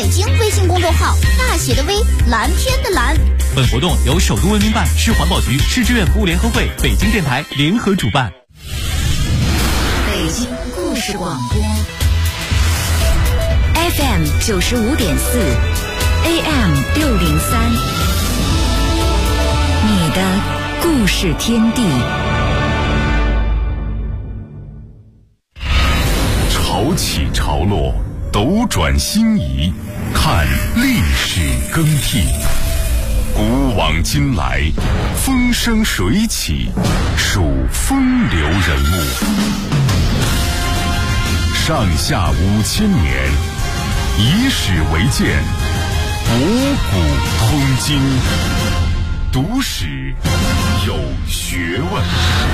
北京微信公众号，大写的 V， 蓝天的蓝。 本活动由首都文明办、市环保局、市志愿服务联合会、北京电台联合主办。 北京故事广播 FM 95.4 AM 603，你的故事天地。 潮起潮落，斗转星移，看历史更替。古往今来，风生水起，数风流人物。上下5000年，以史为鉴，博古通今，读史有学问。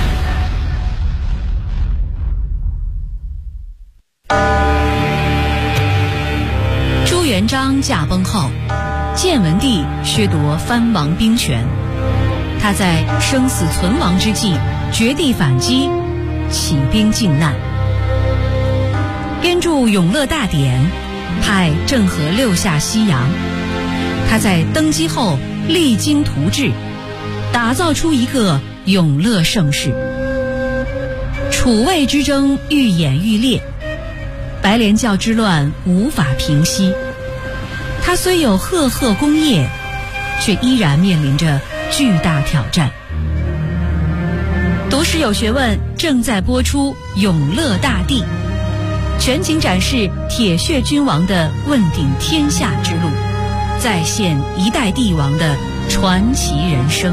朱元璋驾崩后，建文帝削夺藩王兵权，他在生死存亡之际绝地反击，起兵靖难。编著《永乐大典》，派郑和6下西洋。他在登基后励精图治，打造出一个永乐盛世。楚魏之争愈演愈烈，白莲教之乱无法平息。他虽有赫赫功业，却依然面临着巨大挑战。读史有学问正在播出《永乐大帝》，全景展示铁血君王的问鼎天下之路，再现一代帝王的传奇人生。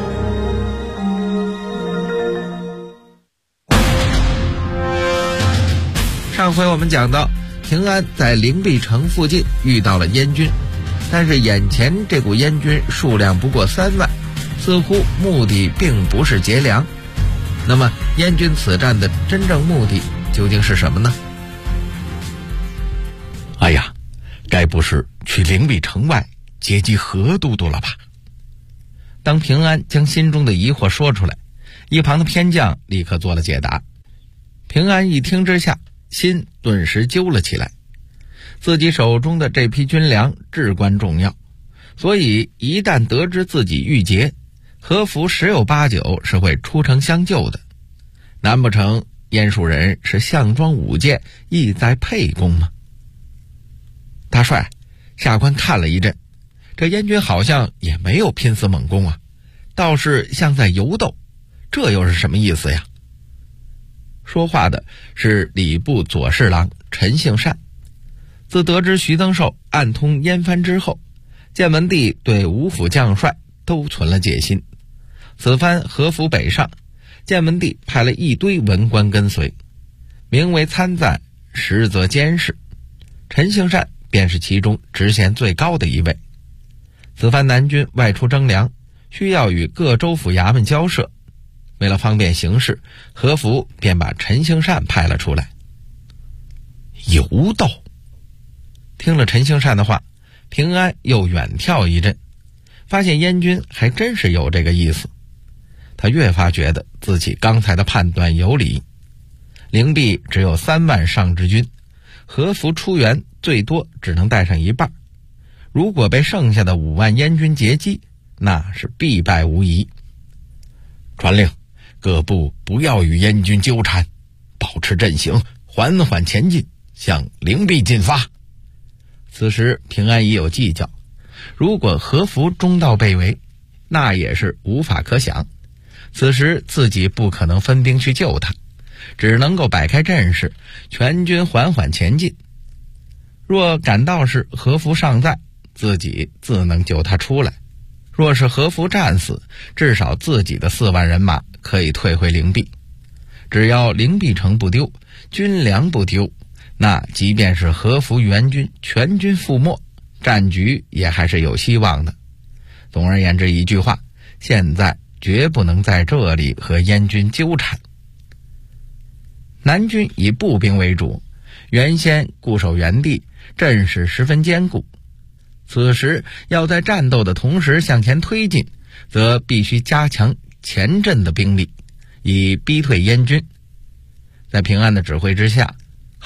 上回我们讲到，平安在灵璧城附近遇到了燕军，但是眼前这股燕军数量不过3万，似乎目的并不是劫粮。那么燕军此战的真正目的究竟是什么呢？ 哎呀，该不是去灵璧城外截击何都督了吧？ 当平安将心中的疑惑说出来，一旁的偏将立刻做了解答。平安一听之下，心顿时揪了起来。自己手中的这批军粮至关重要，所以一旦得知自己遇劫，何福十有八九是会出城相救的。难不成燕蜀人是项庄舞剑，意在沛公吗？大帅，下官看了一阵，这燕军好像也没有拼死猛攻啊，倒是像在游斗，这又是什么意思呀？说话的是礼部左侍郎陈幸善。自得知徐增寿暗通燕藩之后，建文帝对5府将帅都存了戒心。此番合府北上，建文帝派了一堆文官跟随，名为参赞，实则监视。陈幸善便是其中职衔最高的一位。此番南军外出征粮，需要与各州府衙门交涉，为了方便行事，何福便把陈幸善派了出来。游斗。听了陈幸善的话，平安又远眺一阵，发现燕军还真是有这个意思。他越发觉得自己刚才的判断有理。灵璧只有3万上之军，何福出援最多只能带上一半，如果被剩下的5万燕军截击，那是必败无疑。传令，各部不要与燕军纠缠，保持阵型，缓缓前进，向灵璧进发。此时平安已有计较，如果何福中道被围，那也是无法可想。此时自己不可能分兵去救他，只能够摆开阵势，全军缓缓前进。若赶到时何福尚在，自己自能救他出来；若是何福战死，至少自己的4万人马可以退回灵璧。只要灵璧城不丢，军粮不丢，那即便是何福援军全军覆没，战局也还是有希望的。总而言之一句话，现在绝不能在这里和燕军纠缠。南军以步兵为主，原先固守原地，阵势十分坚固。此时要在战斗的同时向前推进，则必须加强前阵的兵力，以逼退燕军。在平安的指挥之下，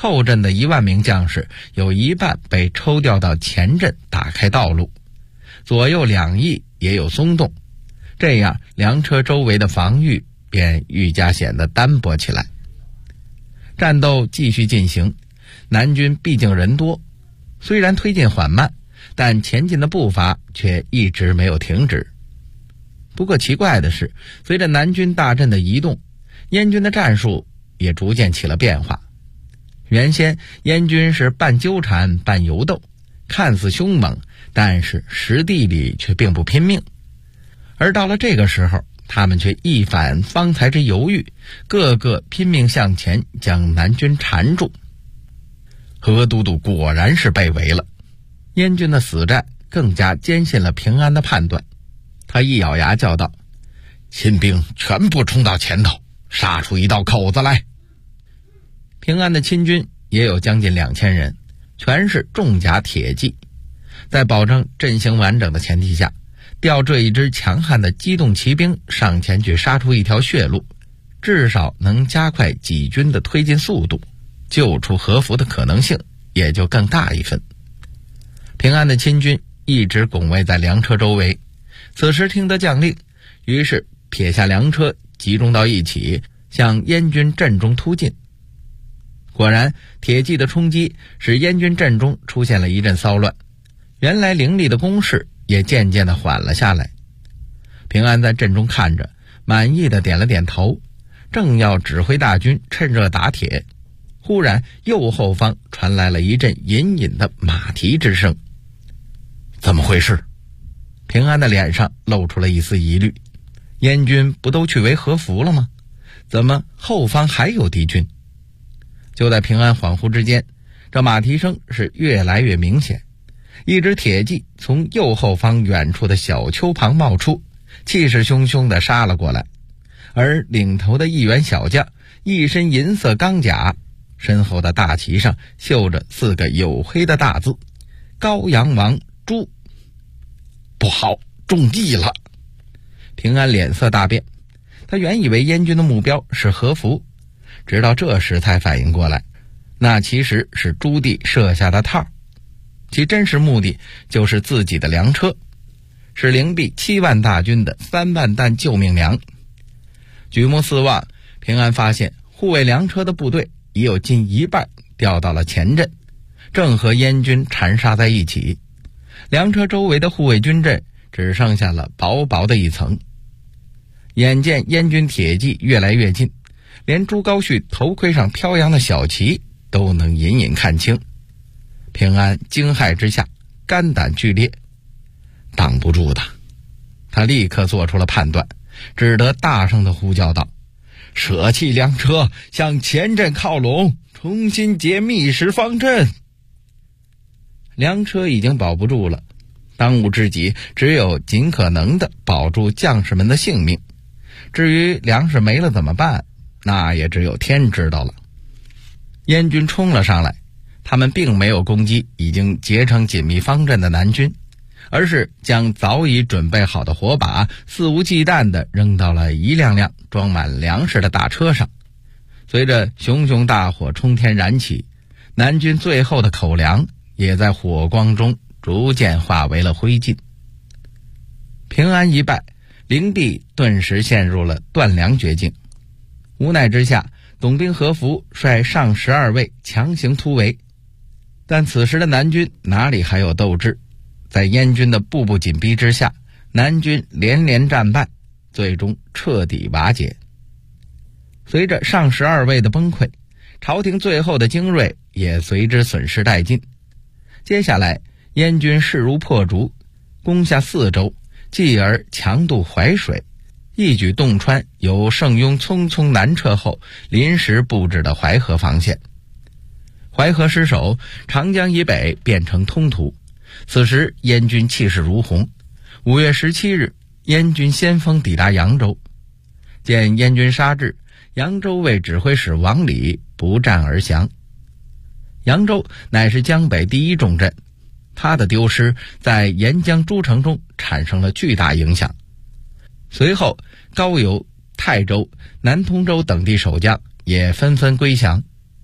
后镇的1万名将士有一半被抽调到前镇打开道路，左右两翼也有松动，这样粮车周围的防御便愈加显得单薄起来。战斗继续进行，南军毕竟人多，虽然推进缓慢，但前进的步伐却一直没有停止。不过奇怪的是，随着南军大阵的移动，燕军的战术也逐渐起了变化。原先燕军是半纠缠半游斗，看似凶猛，但是实地里却并不拼命。而到了这个时候，他们却一反方才之犹豫，个个拼命向前，将南军缠住。何都督果然是被围了，燕军的死战更加坚信了平安的判断。他一咬牙叫道：亲兵全部冲到前头，杀出一道口子来。平安的亲军也有将近2000人，全是重甲铁骑，在保证阵型完整的前提下，调这一支强悍的机动骑兵上前去杀出一条血路，至少能加快己军的推进速度，救出和服的可能性也就更大一分。平安的亲军一直拱卫在粮车周围，此时听得将令，于是撇下粮车集中到一起，向燕军阵中突进。果然，铁骑的冲击使燕军阵中出现了一阵骚乱，原来凌厉的攻势也渐渐地缓了下来。平安在阵中看着，满意的点了点头，正要指挥大军趁热打铁，忽然右后方传来了一阵隐隐的马蹄之声。怎么回事？平安的脸上露出了一丝疑虑，燕军不都去围和服了吗？怎么后方还有敌军？就在平安恍惚之间，这马蹄声是越来越明显，一支铁骑从右后方远处的小丘旁冒出，气势汹汹地杀了过来。而领头的一员小将一身银色钢甲，身后的大旗上绣着4个黝黑的大字：高阳王朱。不好，中计了！平安脸色大变，他原以为燕军的目标是和服，直到这时才反应过来，那其实是朱棣设下的套，其真实目的就是自己的粮车，是灵璧7万大军的3万担救命粮。举目四望，平安发现护卫粮车的部队已有近一半调到了前阵，正和燕军缠杀在一起。粮车周围的护卫军阵只剩下了薄薄的一层。眼见燕军铁骑越来越近，连朱高煦头盔上飘扬的小旗都能隐隐看清。平安惊骇之下，肝胆俱裂，挡不住的。他立刻做出了判断，只得大声地呼叫道：舍弃粮车，向前阵靠拢，重新解密实方阵。粮车已经保不住了，当务之急只有尽可能地保住将士们的性命，至于粮食没了怎么办，那也只有天知道了。燕军冲了上来，他们并没有攻击已经结成紧密方阵的南军，而是将早已准备好的火把肆无忌惮地扔到了一辆辆装满粮食的大车上。随着熊熊大火冲天燃起，南军最后的口粮也在火光中逐渐化为了灰烬。平安一败，灵璧顿时陷入了断粮绝境。无奈之下，董兵何福率上12位强行突围，但此时的南军哪里还有斗志？在燕军的步步紧逼之下，南军连连战败，最终彻底瓦解。随着上12位的崩溃，朝廷最后的精锐也随之损失殆尽。接下来燕军势如破竹，攻下4州，继而强渡淮水，一举洞穿由盛庸匆匆南撤后临时布置的淮河防线。淮河失守，长江以北变成通途。此时燕军气势如虹。5月17日，燕军先锋抵达扬州。见燕军杀至，扬州卫指挥使王礼不战而降。扬州乃是江北第一重镇，他的丢失在沿江诸城中产生了巨大影响。随后高邮、泰州、南通州等地守将也纷纷归降。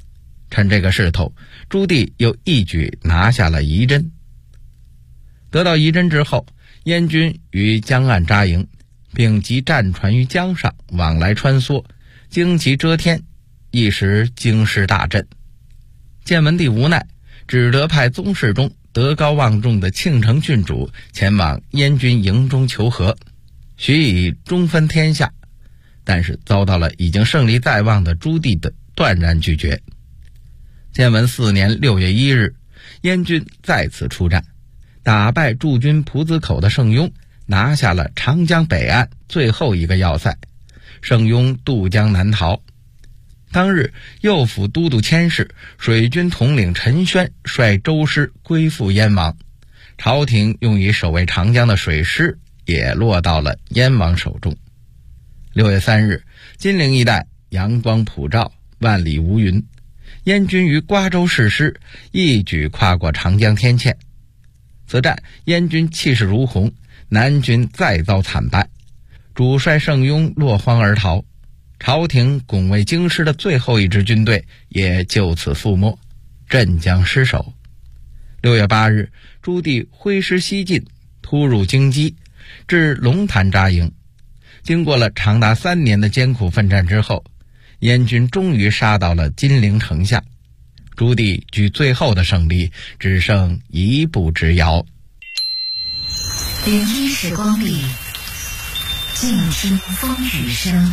趁这个势头，朱棣又一举拿下了仪真。得到仪真之后，燕军于江岸扎营，并集战船于江上往来穿梭，旌旗遮天，一时京师大震。建文帝无奈，只得派宗室中德高望重的庆城郡主前往燕军营中求和，许以中分天下，但是遭到了已经胜利在望的朱棣的断然拒绝。建文4年6月1日，燕军再次出战，打败驻军蒲子口的盛庸，拿下了长江北岸最后一个要塞，盛庸渡江南逃。当日，右辅都督佥事、水军统领陈宣率舟师归附燕王，朝廷用以守卫长江的水师也落到了燕王手中。6月3日，金陵一带阳光普照，万里无云，燕军于瓜州誓师，一举跨过长江天堑。此战燕军气势如虹，南军再遭惨败，主帅盛庸落荒而逃，朝廷拱卫京师的最后一支军队也就此覆没，镇江失守。6月8日，朱棣挥师西进，突入京畿，至龙潭扎营。经过了长达3年的艰苦奋战之后，燕军终于杀到了金陵城下，朱棣距最后的胜利只剩一步之遥。 聆听时光里，静听风雨声。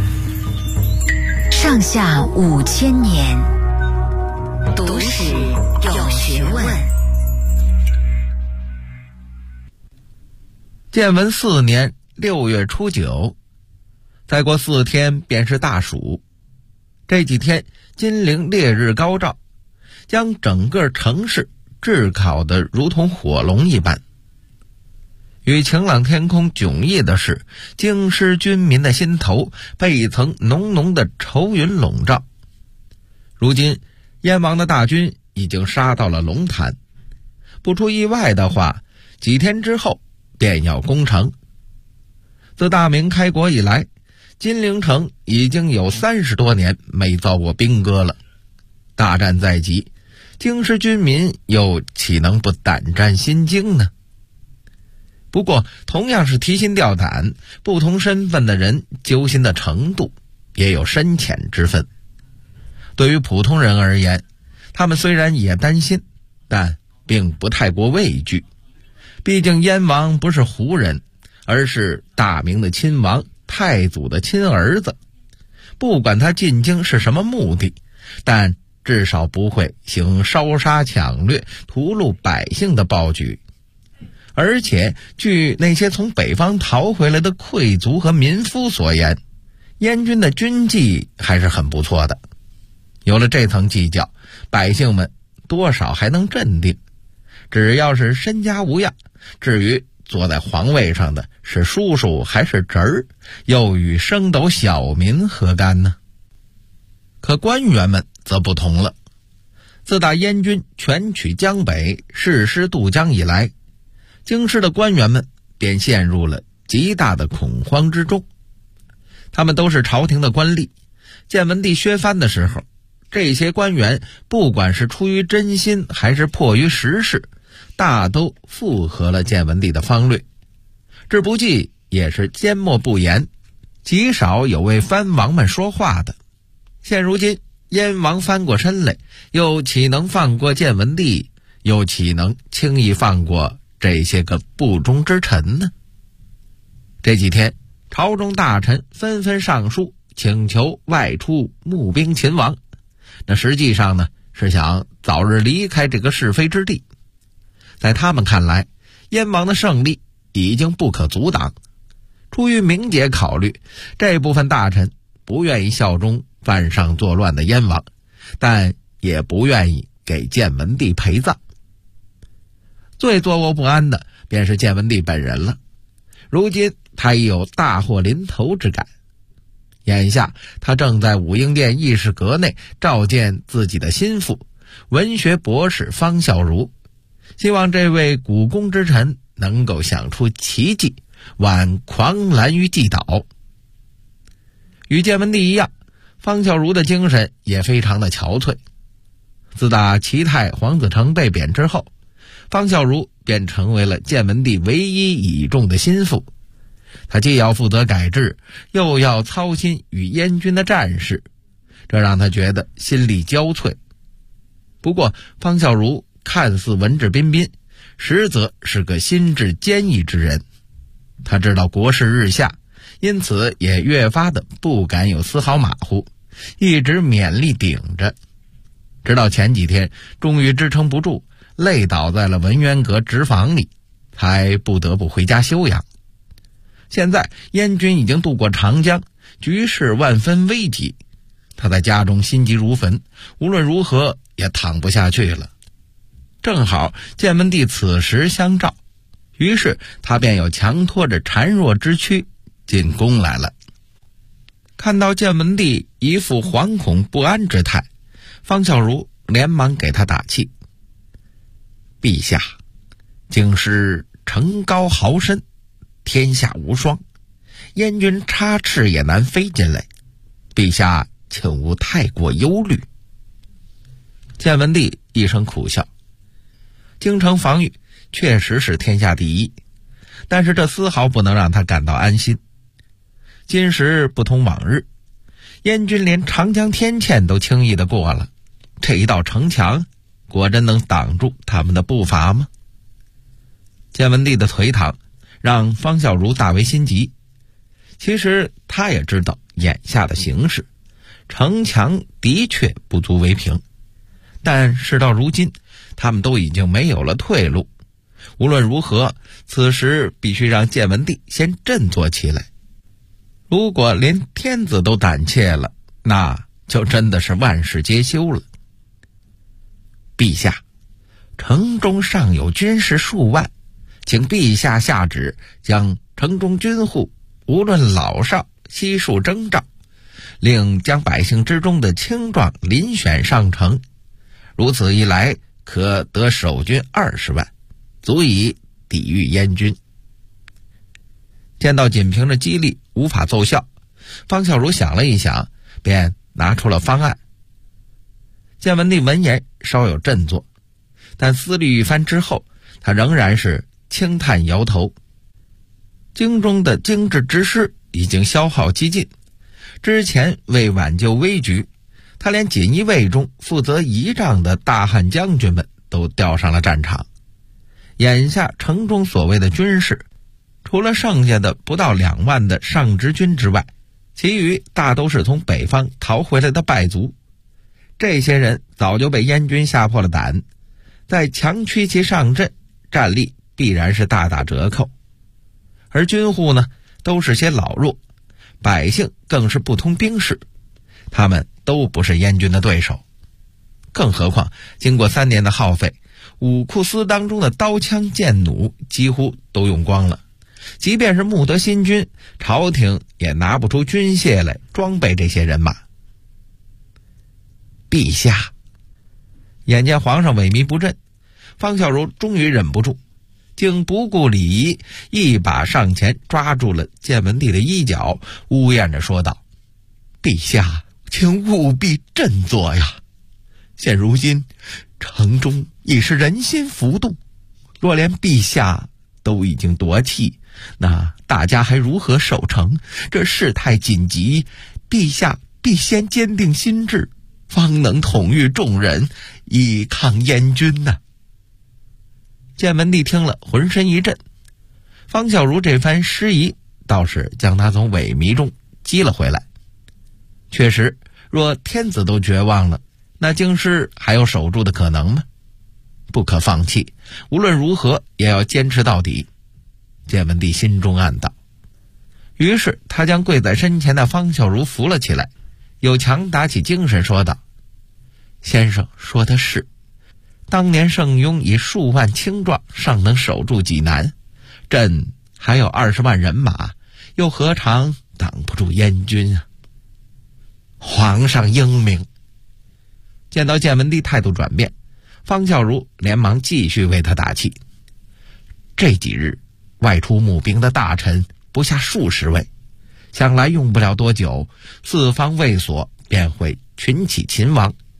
上下5000年，读史有学问。 建文4年6月初9，再过4天便是大暑。这几天金陵烈日高照，将整个城市炙烤得如同火龙一般。与晴朗天空迥异的是，京师军民的心头被一层浓浓的愁云笼罩。如今燕王的大军已经杀到了龙潭，不出意外的话，几天之后便要攻城。自大明开国以来，金陵城已经有30多年没遭过兵戈了。大战在即，京师军民又岂能不胆战心惊呢？不过同样是提心吊胆，不同身份的人揪心的程度也有深浅之分。对于普通人而言，他们虽然也担心，但并不太过畏惧。毕竟燕王不是胡人，而是大明的亲王，太祖的亲儿子。不管他进京是什么目的，但至少不会行烧杀抢掠、屠戮百姓的暴举。而且据那些从北方逃回来的贵族和民夫所言，燕军的军纪还是很不错的。有了这层计较，百姓们多少还能镇定，只要是身家无恙，至于坐在皇位上的是叔叔还是侄儿，又与升斗小民何干呢？可官员们则不同了。自打燕军全取江北，誓师渡江以来，京师的官员们便陷入了极大的恐慌之中。他们都是朝廷的官吏，建文帝削藩的时候，这些官员不管是出于真心还是迫于时势，大都附和了建文帝的方略，这不济也是缄默不言，极少有为藩王们说话的。现如今燕王翻过身来，又岂能放过建文帝，又岂能轻易放过这些个不忠之臣呢？这几天朝中大臣纷纷上书请求外出募兵勤王，那实际上呢，是想早日离开这个是非之地。在他们看来，燕王的胜利已经不可阻挡。出于名节考虑，这部分大臣不愿意效忠犯上作乱的燕王，但也不愿意给建文帝陪葬。最坐卧不安的便是建文帝本人了。如今他已有大祸临头之感，眼下他正在武英殿议事阁内召见自己的心腹文学博士方孝孺，希望这位股肱之臣能够想出奇迹，挽狂澜于既倒。与建文帝一样，方孝孺的精神也非常的憔悴。 自打齐泰、黄子成被贬之后，方孝孺便成为了建文帝唯一倚重的心腹。他既要负责改制，又要操心与燕军的战事，这让他觉得心力交瘁。不过方孝孺看似文质彬彬，实则是个心智坚毅之人。他知道国势日下，因此也越发的不敢有丝毫马虎，一直勉力顶着。直到前几天终于支撑不住，累倒在了文渊阁直房里，才不得不回家休养。现在燕军已经渡过长江，局势万分危急，他在家中心急如焚，无论如何也躺不下去了。正好建文帝此时相召，于是他便有强拖着孱弱之躯进宫来了。看到建文帝一副惶恐不安之态，方孝孺连忙给他打气：陛下，京师城高豪深，天下无双，燕军插翅也难飞进来，陛下请勿太过忧虑。建文帝一声苦笑，京城防御确实是天下第一，但是这丝毫不能让他感到安心。今时不同往日，燕军连长江天堑都轻易的过了，这一道城墙果真能挡住他们的步伐吗？建文帝的颓唐让方孝孺大为心急。其实他也知道眼下的形势，城墙的确不足为凭，但事到如今，他们都已经没有了退路。无论如何，此时必须让建文帝先振作起来。如果连天子都胆怯了，那就真的是万事皆休了。陛下，城中尚有军士数万，请陛下下旨，将城中军户无论老少悉数征召，令将百姓之中的青壮遴选上城。如此一来，可得守军20万，足以抵御燕军。见到仅凭着激励无法奏效，方孝孺想了一想，便拿出了方案。建文帝闻言稍有振作，但思虑一番之后，他仍然是轻叹摇头。京中的精制之师已经消耗殆尽，之前为挽救危局，他连锦衣卫中负责仪仗的大汉将军们都调上了战场。眼下城中所谓的军士，除了剩下的不到2万的上职军之外，其余大都是从北方逃回来的败卒。这些人早就被燕军吓破了胆，再强驱其上阵，战力必然是大打折扣。而军户呢，都是些老弱，百姓更是不通兵事，他们都不是燕军的对手。更何况经过3年的耗费，武库司当中的刀枪剑弩几乎都用光了，即便是募得新军，朝廷也拿不出军械来装备这些人马。陛下，眼见皇上萎靡不振，方孝孺终于忍不住，竟不顾礼仪，一把上前抓住了建文帝的衣角，呜咽着说道：陛下，请务必振作呀！现如今城中已是人心浮动，若连陛下都已经夺气，那大家还如何守城？这事态紧急，陛下必先坚定心志，方能统御众人，以抗燕军呐。建文帝听了浑身一震，方孝孺这番施仪倒是将他从萎靡中激了回来。确实，若天子都绝望了，那京师还有守住的可能吗？不可放弃，无论如何也要坚持到底。建文帝心中暗道。于是他将跪在身前的方孝孺扶了起来，有强打起精神说道：先生说的是，当年圣雍以数万青壮尚能守住济南，朕还有20万人马，又何尝挡不住燕军啊？皇上英明。见到建文帝态度转变，方孝孺连忙继续为他打气。这几日外出募兵的大臣不下数十位，想来用不了多久，四方卫所便会群起勤王。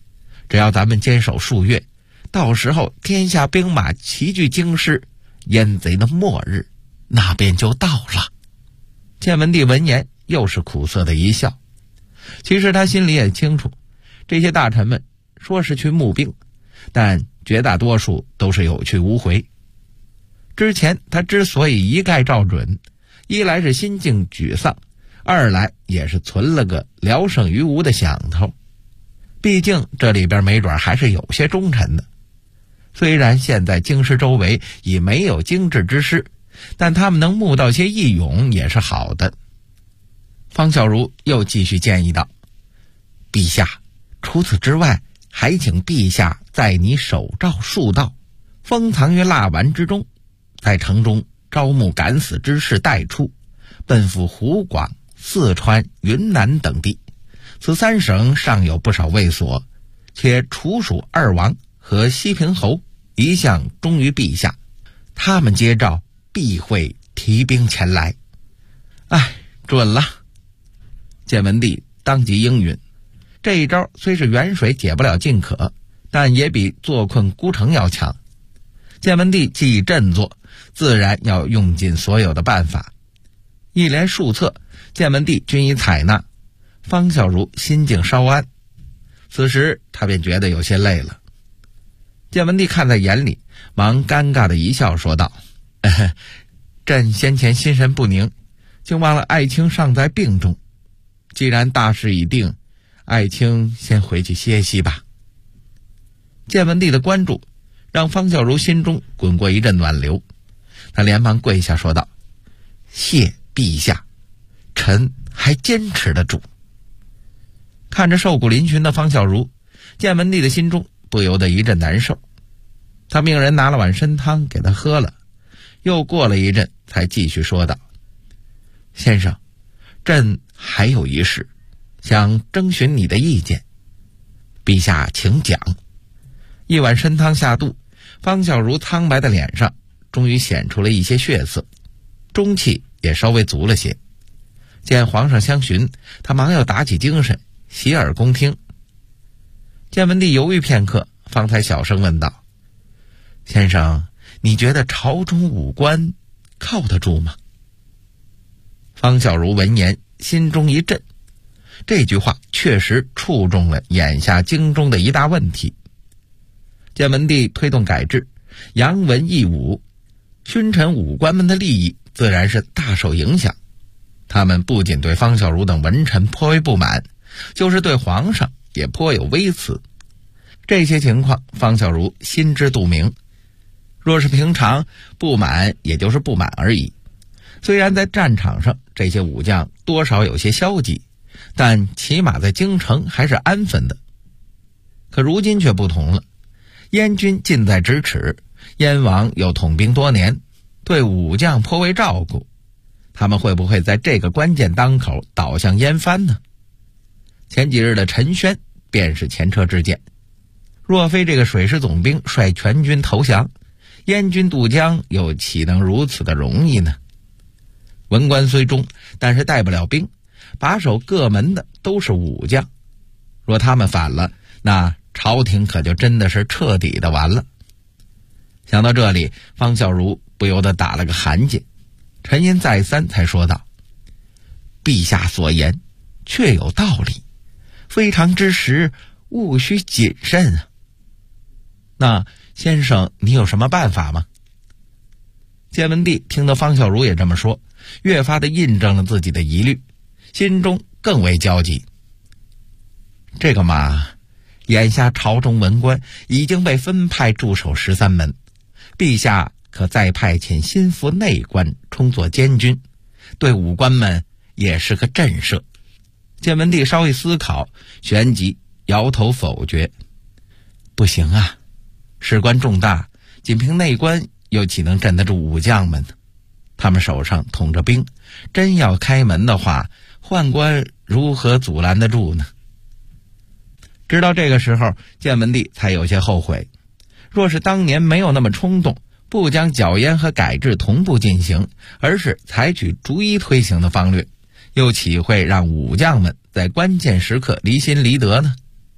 只要咱们坚守数月，到时候天下兵马齐聚京师，燕贼的末日那便就到了。建文帝闻言又是苦涩的一笑。其实他心里也清楚，这些大臣们说是去募兵，但绝大多数都是有去无回。之前他之所以一概照准，一来是心境沮丧，二来也是存了个聊胜于无的想头。毕竟这里边没准还是有些忠臣的。虽然现在京师周围已没有精制之师，但他们能募到些义勇也是好的。方孝孺又继续建议道：陛下，除此之外，还请陛下在你手诏数道，封藏于蜡丸之中，在城中招募敢死之士带出，奔赴湖广、四川、云南等地。此三省尚有不少卫所，且楚蜀二王和西平侯一向忠于陛下，他们接诏必会提兵前来。准了。建文帝当即应允。这一招虽是远水解不了近渴，但也比坐困孤城要强。建文帝既已振作，自然要用尽所有的办法。一连数策，建文帝均已采纳。方孝孺心境稍安，此时他便觉得有些累了。建文帝看在眼里，忙尴尬的一笑说道：朕先前心神不宁，竟忘了爱卿尚在病中。既然大事已定，爱卿先回去歇息吧。建文帝的关注让方孝孺心中滚过一阵暖流，他连忙跪下说道：谢陛下，臣还坚持得住。看着瘦骨嶙峋的方孝孺，建文帝的心中不由得一阵难受。他命人拿了碗参汤给他喝了，又过了一阵才继续说道：先生，朕还有一事，想征询你的意见。陛下请讲。一碗参汤下肚，方孝孺苍白的脸上终于显出了一些血色，中气也稍微足了些。见皇上相询，他忙要打起精神，洗耳恭听。建文帝犹豫片刻，方才小声问道：先生，你觉得朝中武官靠得住吗？方孝孺闻言心中一震，这句话确实触中了眼下京中的一大问题。建文帝推动改制，扬文抑武，勋臣武官们的利益自然是大受影响。他们不仅对方孝孺等文臣颇为不满，就是对皇上也颇有微词。这些情况方孝孺心知肚明，若是平常，不满也就是不满而已。虽然在战场上这些武将多少有些消极，但起码在京城还是安分的。可如今却不同了，燕军近在咫尺，燕王又统兵多年，对武将颇为照顾，他们会不会在这个关键当口倒向燕藩呢？前几日的陈宣便是前车之鉴，若非这个水师总兵率全军投降，燕军渡江又岂能如此的容易呢？文官虽忠，但是带不了兵，把守各门的都是武将，若他们反了，那朝廷可就真的是彻底的完了。想到这里，方孝孺不由得打了个寒噤，沉吟再三才说道：陛下所言确有道理，非常之时务须谨慎啊。那先生你有什么办法吗？建文帝听得方孝孺也这么说，越发的印证了自己的疑虑，心中更为焦急。这个嘛，眼下朝中文官已经被分派驻守13门，陛下可再派遣心腹内官充作监军，对武官们也是个震慑。建文帝稍一思考，旋即摇头否决：不行啊，事关重大，仅凭内官又岂能镇得住武将们呢？他们手上统着兵，真要开门的话，宦官如何阻拦得住呢？直到这个时候，建文帝才有些后悔，若是当年没有那么冲动，不将剿燕和改制同步进行，而是采取逐一推行的方略，又岂会让武将们在关键时刻离心离德呢？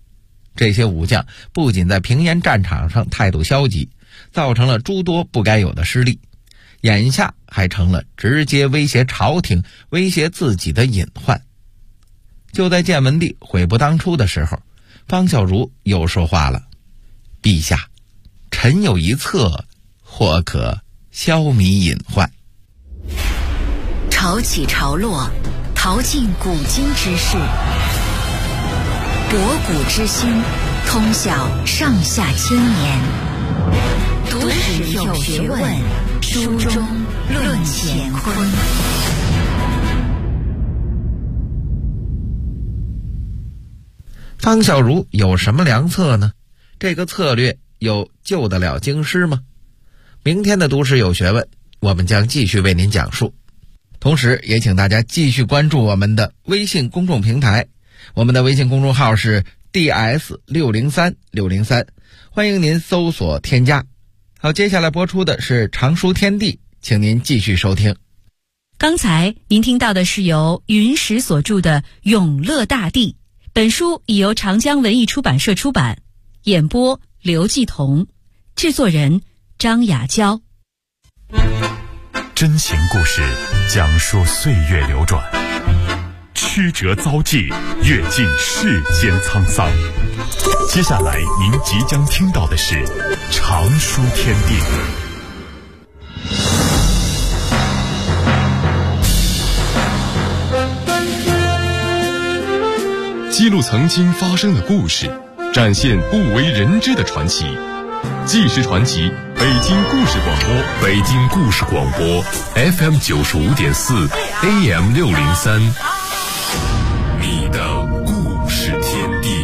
这些武将不仅在平原战场上态度消极，造成了诸多不该有的失利，眼下还成了直接威胁朝廷、威胁自己的隐患。就在建文帝悔不当初的时候，方孝孺又说话了：“陛下，臣有一策，或可消弭隐患。” 潮起潮落，淘尽古今之事，博古之心，通晓上下千年。读史有学问，书中论乾坤。 方孝孺有什么良策呢？这个策略又救得了京师吗？明天的读史有学问，我们将继续为您讲述。同时也请大家继续关注我们的微信公众平台，我们的微信公众号是 DS603603，欢迎您搜索添加。好，接下来播出的是常书天地，请您继续收听。 刚才您听到的是由云石所著的《永乐大帝》，本书已由长江文艺出版社出版，演播刘继彤，制作人张雅娇。 真情故事讲述岁月流转，曲折遭际，阅尽世间沧桑。接下来您即将听到的是常书天地。记录曾经发生的故事，展现不为人知的传奇。纪实传奇，北京故事广播，北京故事广播 FM 95.4 AM 603，你的故事天地。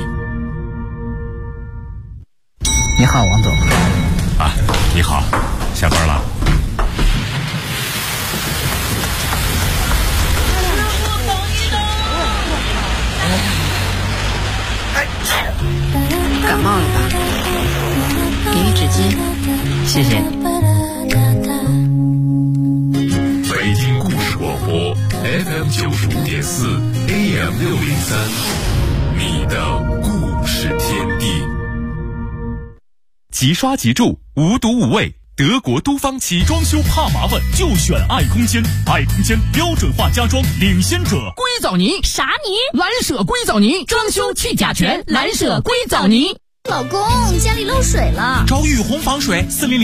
你好，王总。 啊，你好，下班了。 感冒了吧？给你纸巾，谢谢你。 北京故事广播 FM 95.4 AM 603，你的故事天地。 即刷即住，无毒无味。德国都方漆装修怕麻烦，就选爱空间。爱空间标准化家装领先者。 硅藻泥啥泥？蓝舍硅藻泥，装修去甲醛，蓝舍硅藻泥。 老公，家里漏水了， 找雨虹防水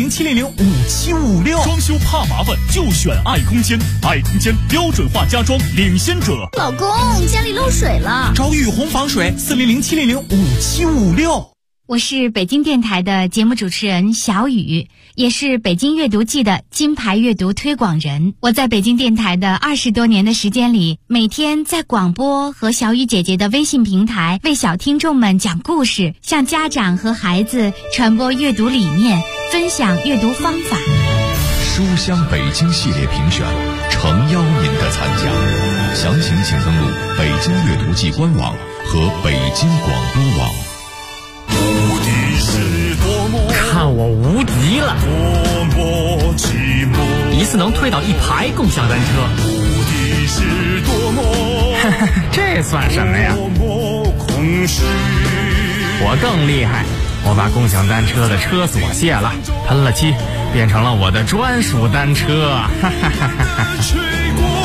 ，400-700-5756。装修怕麻烦，就选爱空间。爱空间标准化家装领先者。 老公，家里漏水了， 找雨虹防水，400-700-5756。 我是北京电台的节目主持人小雨，也是北京阅读季的金牌阅读推广人。我在北京电台的20多年的时间里，每天在广播和小雨姐姐的微信平台为小听众们讲故事，向家长和孩子传播阅读理念，分享阅读方法。 书香北京系列评选，诚邀您的参加。详情请登录北京阅读季官网和北京广播网。 看我无敌了！一次能推倒1排共享单车，这算什么呀？我更厉害，我把共享单车的车锁卸了，喷了漆，变成了我的专属单车。